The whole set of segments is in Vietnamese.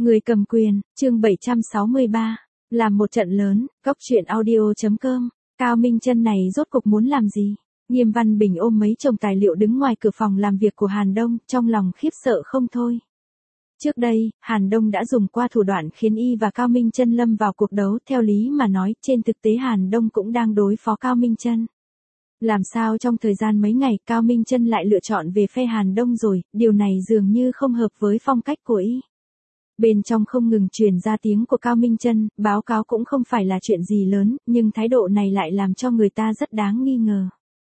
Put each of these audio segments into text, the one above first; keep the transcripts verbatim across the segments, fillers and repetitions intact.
Người cầm quyền, chương bảy trăm sáu mươi ba, làm một trận lớn, góc truyện audio.com, Cao Minh Chân này rốt cục muốn làm gì? Nghiêm Văn Bình ôm mấy chồng tài liệu đứng ngoài cửa phòng làm việc của Hàn Đông, trong lòng khiếp sợ không thôi. Trước đây, Hàn Đông đã dùng qua thủ đoạn khiến y và Cao Minh Chân lâm vào cuộc đấu, theo lý mà nói, trên thực tế Hàn Đông cũng đang đối phó Cao Minh Chân. Làm sao trong thời gian mấy ngày Cao Minh Chân lại lựa chọn về phe Hàn Đông rồi, điều này dường như không hợp với phong cách của y. Bên trong không ngừng truyền ra tiếng của Cao Minh Chân, báo cáo cũng không phải là chuyện gì lớn, nhưng thái độ này lại làm cho người ta rất đáng nghi ngờ.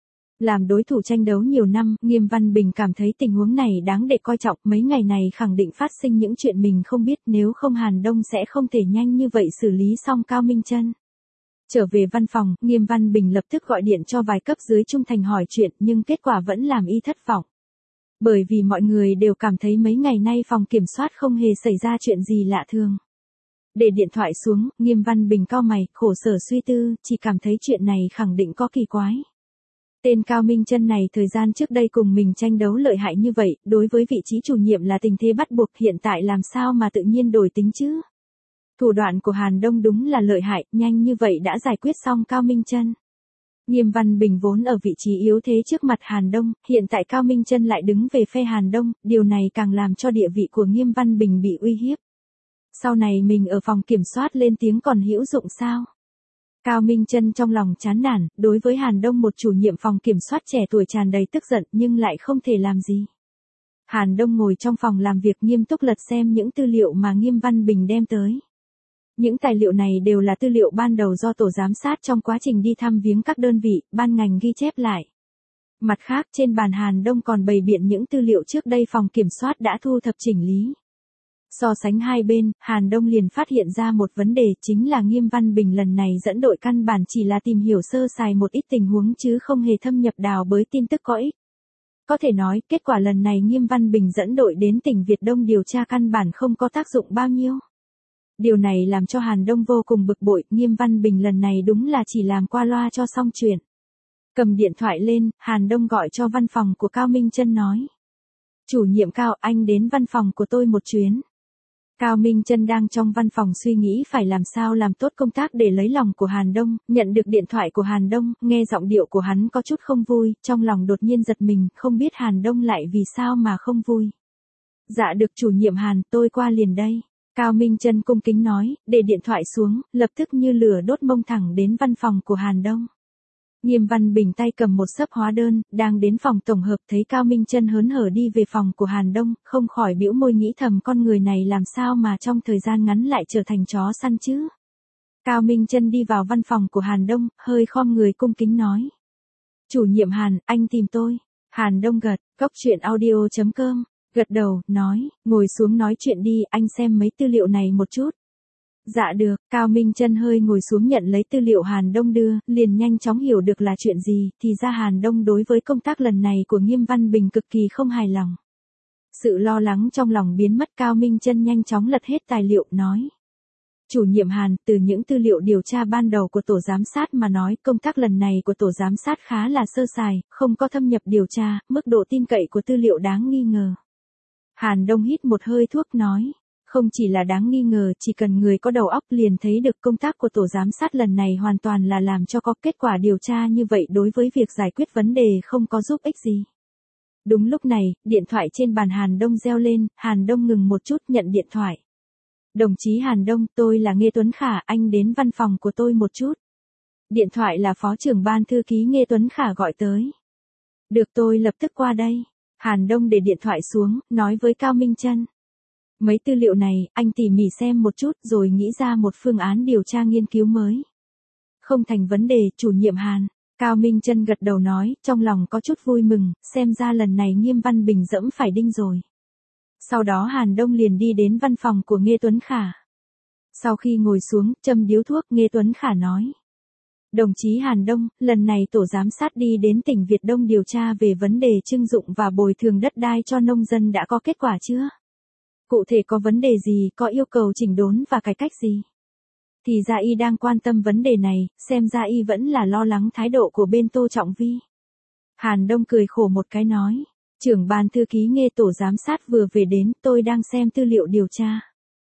Làm đối thủ tranh đấu nhiều năm, Nghiêm Văn Bình cảm thấy tình huống này đáng để coi trọng, mấy ngày này khẳng định phát sinh những chuyện mình không biết, nếu không Hàn Đông sẽ không thể nhanh như vậy xử lý xong Cao Minh Chân. Trở về văn phòng, Nghiêm Văn Bình lập tức gọi điện cho vài cấp dưới trung thành hỏi chuyện, nhưng kết quả vẫn làm y thất vọng. Bởi vì mọi người đều cảm thấy mấy ngày nay phòng kiểm soát không hề xảy ra chuyện gì lạ thường. Để điện thoại xuống, Nghiêm Văn Bình cau mày, khổ sở suy tư, chỉ cảm thấy chuyện này khẳng định có kỳ quái. Tên Cao Minh Chân này thời gian trước đây cùng mình tranh đấu lợi hại như vậy, đối với vị trí chủ nhiệm là tình thế bắt buộc, hiện tại làm sao mà tự nhiên đổi tính chứ? Thủ đoạn của Hàn Đông đúng là lợi hại, nhanh như vậy đã giải quyết xong Cao Minh Chân. Nghiêm Văn Bình vốn ở vị trí yếu thế trước mặt Hàn Đông, hiện tại Cao Minh Chân lại đứng về phe Hàn Đông, điều này càng làm cho địa vị của Nghiêm Văn Bình bị uy hiếp. Sau này mình ở phòng kiểm soát lên tiếng còn hữu dụng sao? Cao Minh Chân trong lòng chán nản, đối với Hàn Đông một chủ nhiệm phòng kiểm soát trẻ tuổi tràn đầy tức giận nhưng lại không thể làm gì. Hàn Đông ngồi trong phòng làm việc nghiêm túc lật xem những tư liệu mà Nghiêm Văn Bình đem tới. Những tài liệu này đều là tư liệu ban đầu do tổ giám sát trong quá trình đi thăm viếng các đơn vị, ban ngành ghi chép lại. Mặt khác, trên bàn Hàn Đông còn bày biện những tư liệu trước đây phòng kiểm soát đã thu thập chỉnh lý. So sánh hai bên, Hàn Đông liền phát hiện ra một vấn đề, chính là Nghiêm Văn Bình lần này dẫn đội căn bản chỉ là tìm hiểu sơ sài một ít tình huống chứ không hề thâm nhập đào bới tin tức có ích. Có thể nói, kết quả lần này Nghiêm Văn Bình dẫn đội đến tỉnh Việt Đông điều tra căn bản không có tác dụng bao nhiêu. Điều này làm cho Hàn Đông vô cùng bực bội, Nghiêm Văn Bình lần này đúng là chỉ làm qua loa cho xong chuyện. Cầm điện thoại lên, Hàn Đông gọi cho văn phòng của Cao Minh Chân nói. Chủ nhiệm Cao, anh đến văn phòng của tôi một chuyến. Cao Minh Chân đang trong văn phòng suy nghĩ phải làm sao làm tốt công tác để lấy lòng của Hàn Đông, nhận được điện thoại của Hàn Đông, nghe giọng điệu của hắn có chút không vui, trong lòng đột nhiên giật mình, không biết Hàn Đông lại vì sao mà không vui. Dạ được chủ nhiệm Hàn, tôi qua liền đây. Cao Minh Chân cung kính nói, để điện thoại xuống, lập tức như lửa đốt mông thẳng đến văn phòng của Hàn Đông. Nghiêm Văn Bình tay cầm một xấp hóa đơn, đang đến phòng tổng hợp thấy Cao Minh Chân hớn hở đi về phòng của Hàn Đông, không khỏi bĩu môi nghĩ thầm con người này làm sao mà trong thời gian ngắn lại trở thành chó săn chứ. Cao Minh Chân đi vào văn phòng của Hàn Đông, hơi khom người cung kính nói. Chủ nhiệm Hàn, anh tìm tôi. Hàn Đông gật, góc truyện audio.com. Gật đầu, nói, ngồi xuống nói chuyện đi, anh xem mấy tư liệu này một chút. Dạ được, Cao Minh Chân hơi ngồi xuống nhận lấy tư liệu Hàn Đông đưa, liền nhanh chóng hiểu được là chuyện gì, thì ra Hàn Đông đối với công tác lần này của Nghiêm Văn Bình cực kỳ không hài lòng. Sự lo lắng trong lòng biến mất, Cao Minh Chân nhanh chóng lật hết tài liệu, nói. Chủ nhiệm Hàn, từ những tư liệu điều tra ban đầu của tổ giám sát mà nói, công tác lần này của tổ giám sát khá là sơ sài, không có thâm nhập điều tra, mức độ tin cậy của tư liệu đáng nghi ngờ. Hàn Đông hít một hơi thuốc nói, không chỉ là đáng nghi ngờ, chỉ cần người có đầu óc liền thấy được công tác của tổ giám sát lần này hoàn toàn là làm cho có kết quả điều tra như vậy đối với việc giải quyết vấn đề không có giúp ích gì. Đúng lúc này, điện thoại trên bàn Hàn Đông reo lên, Hàn Đông ngừng một chút nhận điện thoại. Đồng chí Hàn Đông, tôi là Nghê Tuấn Khả, anh đến văn phòng của tôi một chút. Điện thoại là phó trưởng ban thư ký Nghê Tuấn Khả gọi tới. Được, tôi lập tức qua đây. Hàn Đông để điện thoại xuống, nói với Cao Minh Chân. Mấy tư liệu này, anh tỉ mỉ xem một chút rồi nghĩ ra một phương án điều tra nghiên cứu mới. Không thành vấn đề, chủ nhiệm Hàn. Cao Minh Chân gật đầu nói, trong lòng có chút vui mừng, xem ra lần này Nghiêm Văn Bình dẫm phải đinh rồi. Sau đó Hàn Đông liền đi đến văn phòng của Nghê Tuấn Khả. Sau khi ngồi xuống, châm điếu thuốc, Nghê Tuấn Khả nói. Đồng chí Hàn Đông, lần này tổ giám sát đi đến tỉnh Việt Đông điều tra về vấn đề trưng dụng và bồi thường đất đai cho nông dân đã có kết quả chưa? Cụ thể có vấn đề gì, có yêu cầu chỉnh đốn và cải cách gì? Thì ra y đang quan tâm vấn đề này, xem ra y vẫn là lo lắng thái độ của bên Tô Trọng Vi. Hàn Đông cười khổ một cái nói, trưởng ban thư ký Nghê tổ giám sát vừa về đến, tôi đang xem tư liệu điều tra.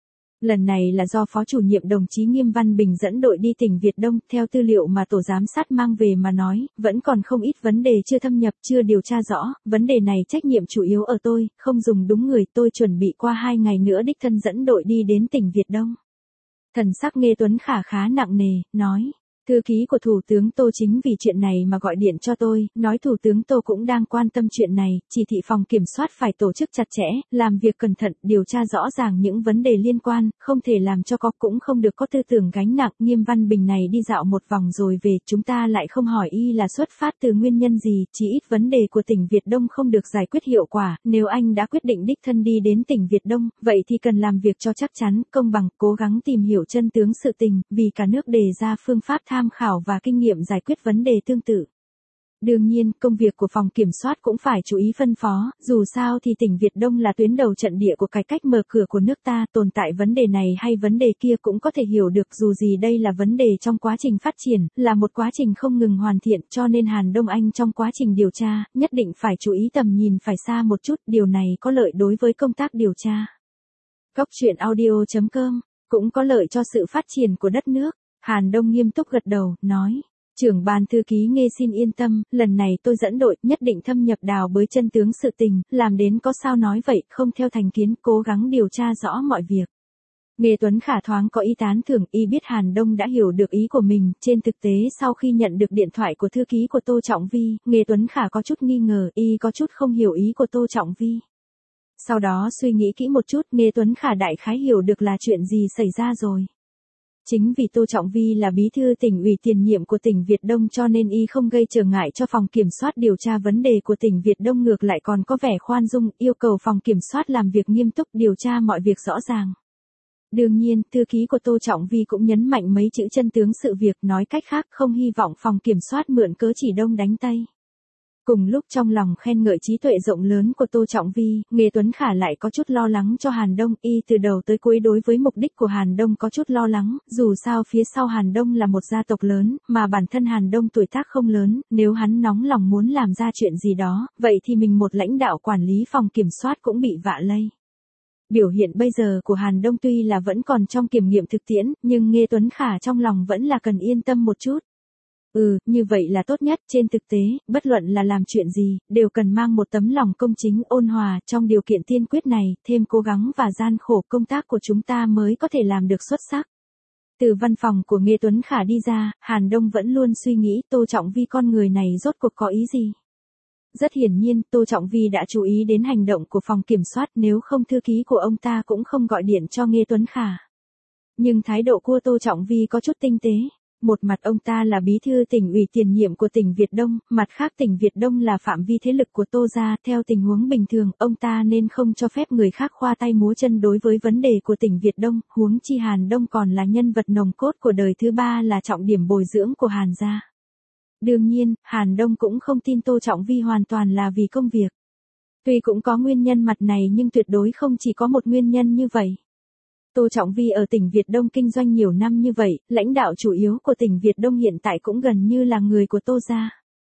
Lần này là do Phó chủ nhiệm đồng chí Nghiêm Văn Bình dẫn đội đi tỉnh Việt Đông, theo tư liệu mà tổ giám sát mang về mà nói, vẫn còn không ít vấn đề chưa thâm nhập, chưa điều tra rõ, vấn đề này trách nhiệm chủ yếu ở tôi, không dùng đúng người, tôi chuẩn bị qua hai ngày nữa đích thân dẫn đội đi đến tỉnh Việt Đông. Thần sắc Nghê Tuấn Khả khá nặng nề, nói. Thư ký của Thủ tướng Tô chính vì chuyện này mà gọi điện cho tôi, nói Thủ tướng Tô cũng đang quan tâm chuyện này, chỉ thị phòng kiểm soát phải tổ chức chặt chẽ, làm việc cẩn thận, điều tra rõ ràng những vấn đề liên quan, không thể làm cho có cũng không được có tư tưởng gánh nặng. Nghiêm Văn Bình này đi dạo một vòng rồi về, chúng ta lại không hỏi y là xuất phát từ nguyên nhân gì, chỉ ít vấn đề của tỉnh Việt Đông không được giải quyết hiệu quả, nếu anh đã quyết định đích thân đi đến tỉnh Việt Đông, vậy thì cần làm việc cho chắc chắn, công bằng, cố gắng tìm hiểu chân tướng sự tình, vì cả nước đề ra phương pháp tham khảo và kinh nghiệm giải quyết vấn đề tương tự. Đương nhiên, công việc của phòng kiểm soát cũng phải chú ý phân phó, dù sao thì tỉnh Việt Đông là tuyến đầu trận địa của cải cách mở cửa của nước ta, tồn tại vấn đề này hay vấn đề kia cũng có thể hiểu được, dù gì đây là vấn đề trong quá trình phát triển, là một quá trình không ngừng hoàn thiện, cho nên Hàn Đông Anh trong quá trình điều tra, nhất định phải chú ý tầm nhìn phải xa một chút, điều này có lợi đối với công tác điều tra. Góc truyện audio chấm com, cũng có lợi cho sự phát triển của đất nước. Hàn Đông nghiêm túc gật đầu, nói, trưởng ban thư ký Nghê xin yên tâm, lần này tôi dẫn đội, nhất định thâm nhập đào bới chân tướng sự tình, làm đến có sao nói vậy, không theo thành kiến, cố gắng điều tra rõ mọi việc. Nghê Tuấn Khả thoáng có ý tán thưởng, y biết Hàn Đông đã hiểu được ý của mình, trên thực tế sau khi nhận được điện thoại của thư ký của Tô Trọng Vi, Nghê Tuấn Khả có chút nghi ngờ, y có chút không hiểu ý của Tô Trọng Vi. Sau đó suy nghĩ kỹ một chút, Nghê Tuấn Khả đại khái hiểu được là chuyện gì xảy ra rồi. Chính vì Tô Trọng Vi là bí thư tỉnh ủy tiền nhiệm của tỉnh Việt Đông cho nên y không gây trở ngại cho phòng kiểm soát điều tra vấn đề của tỉnh Việt Đông, ngược lại còn có vẻ khoan dung, yêu cầu phòng kiểm soát làm việc nghiêm túc, điều tra mọi việc rõ ràng. Đương nhiên, thư ký của Tô Trọng Vi cũng nhấn mạnh mấy chữ chân tướng sự việc, nói cách khác không hy vọng phòng kiểm soát mượn cớ chỉ Đông đánh Tây. Cùng lúc trong lòng khen ngợi trí tuệ rộng lớn của Tô Trọng Vi, Nghê Tuấn Khả lại có chút lo lắng cho Hàn Đông, y từ đầu tới cuối đối với mục đích của Hàn Đông có chút lo lắng, dù sao phía sau Hàn Đông là một gia tộc lớn, mà bản thân Hàn Đông tuổi tác không lớn, nếu hắn nóng lòng muốn làm ra chuyện gì đó, vậy thì mình một lãnh đạo quản lý phòng kiểm soát cũng bị vạ lây. Biểu hiện bây giờ của Hàn Đông tuy là vẫn còn trong kiểm nghiệm thực tiễn, nhưng Nghê Tuấn Khả trong lòng vẫn là cần yên tâm một chút. Ừ, như vậy là tốt nhất, trên thực tế, bất luận là làm chuyện gì, đều cần mang một tấm lòng công chính ôn hòa, trong điều kiện tiên quyết này, thêm cố gắng và gian khổ công tác của chúng ta mới có thể làm được xuất sắc. Từ văn phòng của Nghê Tuấn Khả đi ra, Hàn Đông vẫn luôn suy nghĩ Tô Trọng Vi con người này rốt cuộc có ý gì. Rất hiển nhiên, Tô Trọng Vi đã chú ý đến hành động của phòng kiểm soát, nếu không thư ký của ông ta cũng không gọi điện cho Nghê Tuấn Khả. Nhưng thái độ của Tô Trọng Vi có chút tinh tế. Một mặt ông ta là bí thư tỉnh ủy tiền nhiệm của tỉnh Việt Đông, mặt khác tỉnh Việt Đông là phạm vi thế lực của Tô gia, theo tình huống bình thường, ông ta nên không cho phép người khác khoa tay múa chân đối với vấn đề của tỉnh Việt Đông, huống chi Hàn Đông còn là nhân vật nòng cốt của đời thứ ba, là trọng điểm bồi dưỡng của Hàn gia. Đương nhiên, Hàn Đông cũng không tin Tô Trọng Vi hoàn toàn là vì công việc. Tuy cũng có nguyên nhân mặt này nhưng tuyệt đối không chỉ có một nguyên nhân như vậy. Tô Trọng Vi ở tỉnh Việt Đông kinh doanh nhiều năm như vậy, lãnh đạo chủ yếu của tỉnh Việt Đông hiện tại cũng gần như là người của Tô gia.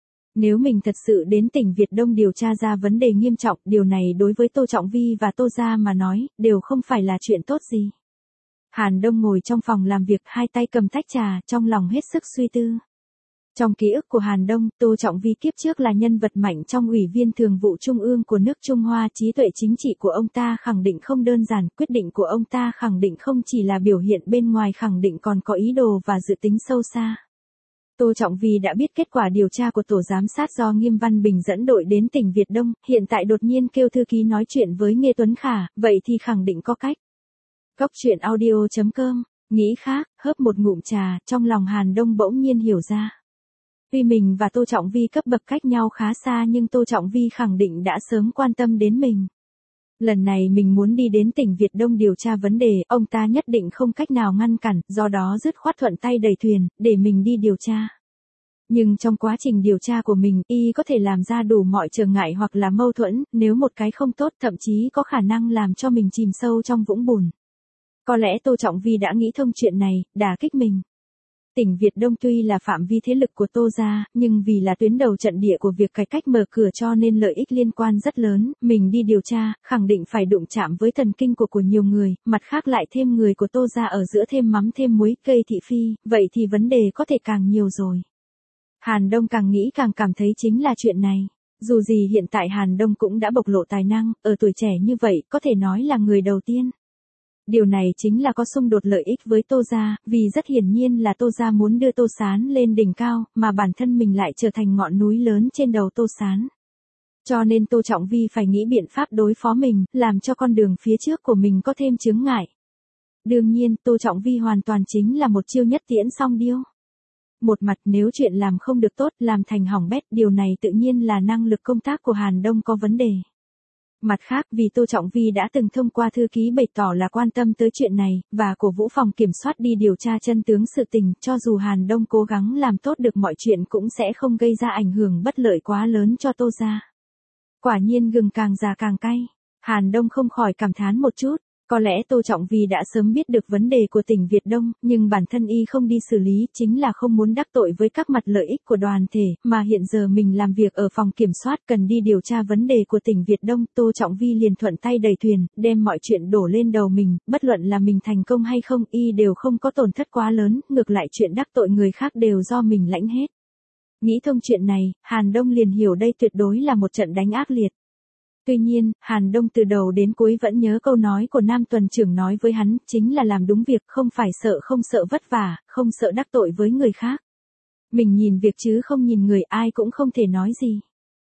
Nếu mình thật sự đến tỉnh Việt Đông điều tra ra vấn đề nghiêm trọng, điều này đối với Tô Trọng Vi và Tô gia mà nói, đều không phải là chuyện tốt gì. Hàn Đông ngồi trong phòng làm việc, hai tay cầm tách trà, trong lòng hết sức suy tư. Trong ký ức của Hàn Đông, Tô Trọng Vi kiếp trước là nhân vật mạnh trong Ủy viên Thường vụ Trung ương của nước Trung Hoa, trí tuệ chính trị của ông ta khẳng định không đơn giản, quyết định của ông ta khẳng định không chỉ là biểu hiện bên ngoài, khẳng định còn có ý đồ và dự tính sâu xa. Tô Trọng Vi đã biết kết quả điều tra của tổ giám sát do Nghiêm Văn Bình dẫn đội đến tỉnh Việt Đông, hiện tại đột nhiên kêu thư ký nói chuyện với Nghê Tuấn Khả, vậy thì khẳng định có cách. Góc truyện audio chấm com, nghĩ khác, hớp một ngụm trà, trong lòng Hàn Đông bỗng nhiên hiểu ra. Tuy mình và Tô Trọng Vi cấp bậc cách nhau khá xa nhưng Tô Trọng Vi khẳng định đã sớm quan tâm đến mình. Lần này mình muốn đi đến tỉnh Việt Đông điều tra vấn đề, ông ta nhất định không cách nào ngăn cản, do đó dứt khoát thuận tay đẩy thuyền, để mình đi điều tra. Nhưng trong quá trình điều tra của mình, y có thể làm ra đủ mọi trở ngại hoặc là mâu thuẫn, nếu một cái không tốt thậm chí có khả năng làm cho mình chìm sâu trong vũng bùn. Có lẽ Tô Trọng Vi đã nghĩ thông chuyện này, đả kích mình. Tỉnh Việt Đông tuy là phạm vi thế lực của Tô gia, nhưng vì là tuyến đầu trận địa của việc cải cách mở cửa cho nên lợi ích liên quan rất lớn, mình đi điều tra, khẳng định phải đụng chạm với thần kinh của của nhiều người, mặt khác lại thêm người của Tô gia ở giữa thêm mắm thêm muối, cây thị phi, vậy thì vấn đề có thể càng nhiều rồi. Hàn Đông càng nghĩ càng cảm thấy chính là chuyện này. Dù gì hiện tại Hàn Đông cũng đã bộc lộ tài năng, ở tuổi trẻ như vậy, có thể nói là người đầu tiên. Điều này chính là có xung đột lợi ích với Tô gia, vì rất hiển nhiên là Tô gia muốn đưa Tô Sán lên đỉnh cao, mà bản thân mình lại trở thành ngọn núi lớn trên đầu Tô Sán. Cho nên Tô Trọng Vi phải nghĩ biện pháp đối phó mình, làm cho con đường phía trước của mình có thêm chướng ngại. Đương nhiên, Tô Trọng Vi hoàn toàn chính là một chiêu nhất tiễn song điêu. Một mặt nếu chuyện làm không được tốt, làm thành hỏng bét, điều này tự nhiên là năng lực công tác của Hàn Đông có vấn đề. Mặt khác vì Tô Trọng Vi đã từng thông qua thư ký bày tỏ là quan tâm tới chuyện này, và cổ vũ phòng kiểm soát đi điều tra chân tướng sự tình, cho dù Hàn Đông cố gắng làm tốt được mọi chuyện cũng sẽ không gây ra ảnh hưởng bất lợi quá lớn cho Tô gia. Quả nhiên gừng càng già càng cay, Hàn Đông không khỏi cảm thán một chút. Có lẽ Tô Trọng Vi đã sớm biết được vấn đề của tỉnh Việt Đông, nhưng bản thân y không đi xử lý chính là không muốn đắc tội với các mặt lợi ích của đoàn thể, mà hiện giờ mình làm việc ở phòng kiểm soát cần đi điều tra vấn đề của tỉnh Việt Đông, Tô Trọng Vi liền thuận tay đẩy thuyền, đem mọi chuyện đổ lên đầu mình, bất luận là mình thành công hay không, y đều không có tổn thất quá lớn, ngược lại chuyện đắc tội người khác đều do mình lãnh hết. Nghĩ thông chuyện này, Hàn Đông liền hiểu đây tuyệt đối là một trận đánh ác liệt. Tuy nhiên, Hàn Đông từ đầu đến cuối vẫn nhớ câu nói của Nam Tuần trưởng nói với hắn, chính là làm đúng việc, không phải sợ không sợ vất vả, không sợ đắc tội với người khác. Mình nhìn việc chứ không nhìn người, ai cũng không thể nói gì.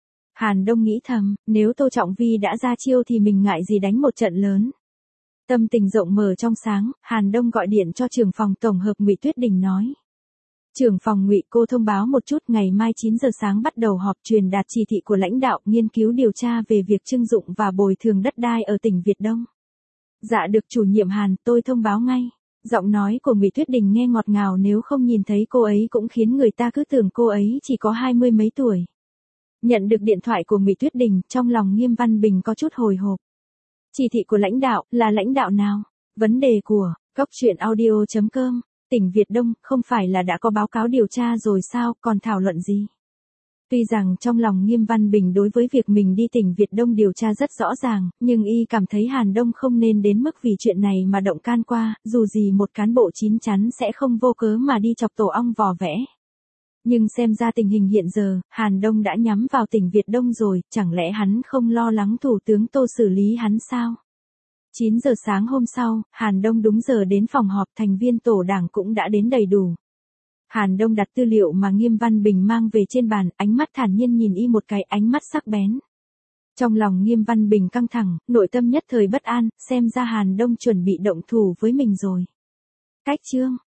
Hàn Đông nghĩ thầm, nếu Tô Trọng Vi đã ra chiêu thì mình ngại gì đánh một trận lớn. Tâm tình rộng mở trong sáng, Hàn Đông gọi điện cho trưởng phòng tổng hợp Ngụy Tuyết Đình nói. Trưởng phòng Ngụy, cô thông báo một chút, ngày mai chín giờ sáng bắt đầu họp truyền đạt chỉ thị của lãnh đạo nghiên cứu điều tra về việc trưng dụng và bồi thường đất đai ở tỉnh Việt Đông. Dạ được chủ nhiệm Hàn, tôi thông báo ngay. Giọng nói của Ngụy Tuyết Đình nghe ngọt ngào, nếu không nhìn thấy cô ấy cũng khiến người ta cứ tưởng cô ấy chỉ có hai mươi mấy tuổi. Nhận được điện thoại của Ngụy Tuyết Đình, trong lòng Nghiêm Văn Bình có chút hồi hộp. Chỉ thị của lãnh đạo, là lãnh đạo nào? Vấn đề của cốc truyện audio chấm com. Tỉnh Việt Đông, không phải là đã có báo cáo điều tra rồi sao, còn thảo luận gì? Tuy rằng trong lòng Nghiêm Văn Bình đối với việc mình đi tỉnh Việt Đông điều tra rất rõ ràng, nhưng y cảm thấy Hàn Đông không nên đến mức vì chuyện này mà động can qua, dù gì một cán bộ chín chắn sẽ không vô cớ mà đi chọc tổ ong vò vẽ. Nhưng xem ra tình hình hiện giờ, Hàn Đông đã nhắm vào tỉnh Việt Đông rồi, chẳng lẽ hắn không lo lắng Thủ tướng Tô xử lý hắn sao? chín giờ sáng hôm sau, Hàn Đông đúng giờ đến phòng họp, thành viên tổ đảng cũng đã đến đầy đủ. Hàn Đông đặt tư liệu mà Nghiêm Văn Bình mang về trên bàn, ánh mắt thản nhiên nhìn y một cái, ánh mắt sắc bén. Trong lòng Nghiêm Văn Bình căng thẳng, nội tâm nhất thời bất an, xem ra Hàn Đông chuẩn bị động thủ với mình rồi. Cách chương